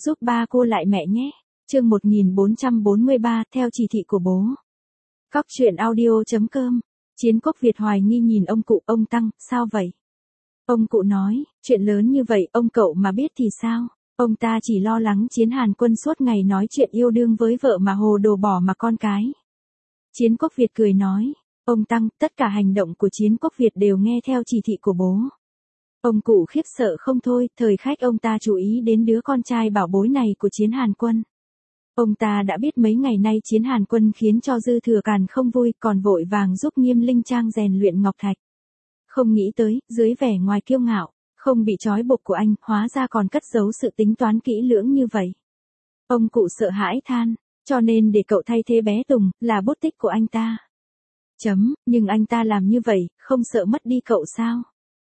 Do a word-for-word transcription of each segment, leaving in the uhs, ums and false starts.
giúp ba cô lại mẹ nhé. Chương một nghìn bốn trăm bốn mươi ba, theo chỉ thị của bố. Cóc truyện audio chấm com. Chiến Quốc Việt hoài nghi nhìn ông cụ, ông Tăng, sao vậy? Ông cụ nói, chuyện lớn như vậy, ông cậu mà biết thì sao? Ông ta chỉ lo lắng Chiến Hàn Quân suốt ngày nói chuyện yêu đương với vợ mà hồ đồ bỏ mà con cái. Chiến Quốc Việt cười nói, ông Tăng, tất cả hành động của Chiến Quốc Việt đều nghe theo chỉ thị của bố. Ông cụ khiếp sợ không thôi, thời khắc ông ta chú ý đến đứa con trai bảo bối này của Chiến Hàn Quân. Ông ta đã biết mấy ngày nay Chiến Hàn Quân khiến cho Dư Thừa Càn không vui, còn vội vàng giúp Nghiêm Linh Trang rèn luyện ngọc thạch. Không nghĩ tới, dưới vẻ ngoài kiêu ngạo, không bị trói buộc của anh, hóa ra còn cất giấu sự tính toán kỹ lưỡng như vậy. Ông cụ sợ hãi than, cho nên để cậu thay thế bé Tùng, là bút tích của anh ta. Chấm, nhưng anh ta làm như vậy, không sợ mất đi cậu sao?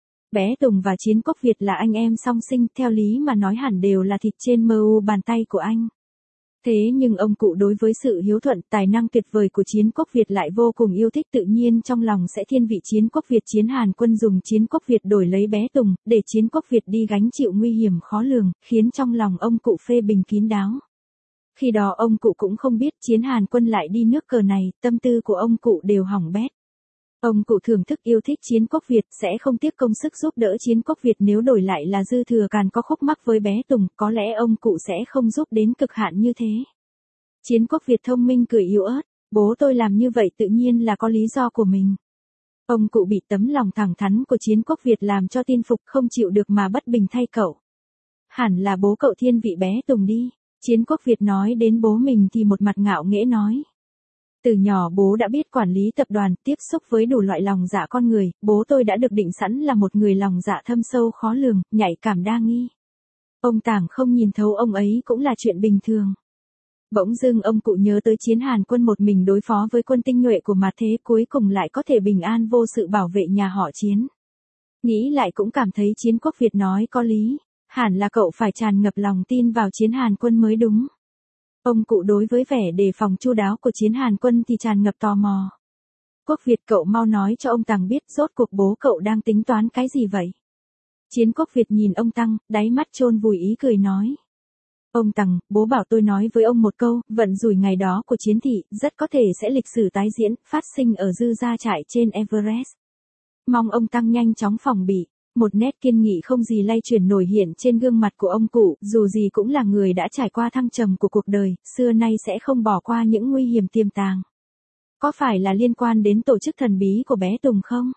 Bé Tùng và Chiến Quốc Việt là anh em song sinh, theo lý mà nói hẳn đều là thịt trên mơ u bàn tay của anh. Thế nhưng ông cụ đối với sự hiếu thuận, tài năng tuyệt vời của Chiến Quốc Việt lại vô cùng yêu thích, tự nhiên trong lòng sẽ thiên vị Chiến Quốc Việt. Chiến Hàn Quân dùng Chiến Quốc Việt đổi lấy bé Tùng, để Chiến Quốc Việt đi gánh chịu nguy hiểm khó lường, khiến trong lòng ông cụ phê bình kín đáo. Khi đó ông cụ cũng không biết Chiến Hàn Quân lại đi nước cờ này, tâm tư của ông cụ đều hỏng bét. Ông cụ thưởng thức yêu thích Chiến Quốc Việt, sẽ không tiếc công sức giúp đỡ Chiến Quốc Việt, nếu đổi lại là Dư Thừa Càn có khúc mắc với bé Tùng, có lẽ ông cụ sẽ không giúp đến cực hạn như thế. Chiến Quốc Việt thông minh cười yếu ớt, bố tôi làm như vậy tự nhiên là có lý do của mình. Ông cụ bị tấm lòng thẳng thắn của Chiến Quốc Việt làm cho tin phục, không chịu được mà bất bình thay cậu. Hẳn là bố cậu thiên vị bé Tùng đi. Chiến Quốc Việt nói đến bố mình thì một mặt ngạo nghễ nói. Từ nhỏ bố đã biết quản lý tập đoàn, tiếp xúc với đủ loại lòng dạ con người, bố tôi đã được định sẵn là một người lòng dạ thâm sâu khó lường, nhạy cảm đa nghi. Ông Tảng không nhìn thấu ông ấy cũng là chuyện bình thường. Bỗng dưng ông cụ nhớ tới Chiến Hàn Quân một mình đối phó với quân tinh nhuệ của mặt thế, cuối cùng lại có thể bình an vô sự bảo vệ nhà họ Chiến. Nghĩ lại cũng cảm thấy Chiến Quốc Việt nói có lý, hẳn là cậu phải tràn ngập lòng tin vào Chiến Hàn Quân mới đúng. Ông cụ đối với vẻ đề phòng chu đáo của Chiến Hàn Quân thì tràn ngập tò mò. Quốc Việt, cậu mau nói cho ông Tăng biết rốt cuộc bố cậu đang tính toán cái gì vậy? Chiến Quốc Việt nhìn ông Tăng, đáy mắt chôn vùi ý cười nói. Ông Tăng, bố bảo tôi nói với ông một câu, vận rủi ngày đó của Chiến thị, rất có thể sẽ lịch sử tái diễn, phát sinh ở Dư gia trại trên Everest. Mong ông Tăng nhanh chóng phòng bị. Một nét kiên nghị không gì lay chuyển nổi hiện trên gương mặt của ông cụ, dù gì cũng là người đã trải qua thăng trầm của cuộc đời, xưa nay sẽ không bỏ qua những nguy hiểm tiềm tàng. Có phải là liên quan đến tổ chức thần bí của bé Tùng không?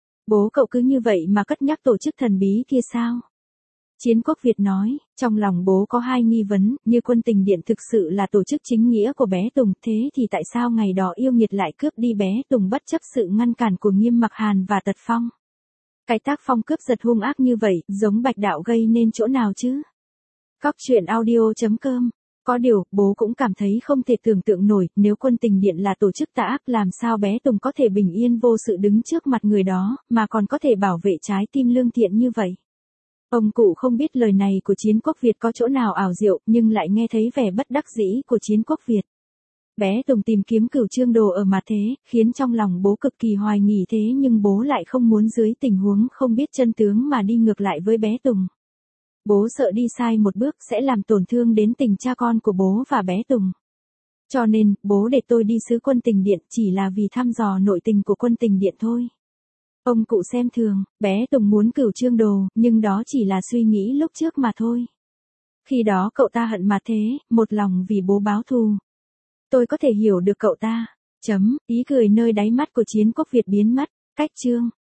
Bố cậu cứ như vậy mà cất nhắc tổ chức thần bí kia sao? Chiến Quốc Việt nói, trong lòng bố có hai nghi vấn, như quân tình điện thực sự là tổ chức chính nghĩa của bé Tùng, thế thì tại sao ngày đó yêu nghiệt lại cướp đi bé Tùng bất chấp sự ngăn cản của Nghiêm Mặc Hàn và Tật Phong? Cái tác phong cướp giật hung ác như vậy, giống Bạch Đạo gây nên chỗ nào chứ? Cóc truyện audio chấm com. Có điều, bố cũng cảm thấy không thể tưởng tượng nổi, nếu quân tình điện là tổ chức tà ác, làm sao bé Tùng có thể bình yên vô sự đứng trước mặt người đó, mà còn có thể bảo vệ trái tim lương thiện như vậy. Ông cụ không biết lời này của Chiến Quốc Việt có chỗ nào ảo diệu, nhưng lại nghe thấy vẻ bất đắc dĩ của Chiến Quốc Việt. Bé Tùng tìm kiếm Cửu Chương Đồ ở mặt thế, khiến trong lòng bố cực kỳ hoài nghi, thế nhưng bố lại không muốn dưới tình huống không biết chân tướng mà đi ngược lại với bé Tùng. Bố sợ đi sai một bước sẽ làm tổn thương đến tình cha con của bố và bé Tùng. Cho nên, bố để tôi đi sứ quân tình điện chỉ là vì thăm dò nội tình của quân tình điện thôi. Ông cụ xem thường, bé Tùng muốn Cửu Chương Đồ, nhưng đó chỉ là suy nghĩ lúc trước mà thôi. Khi đó cậu ta hận mặt thế, một lòng vì bố báo thù. Tôi có thể hiểu được cậu ta. Chấm, ý cười nơi đáy mắt của Chiến Quốc Việt biến mất. Cách chương.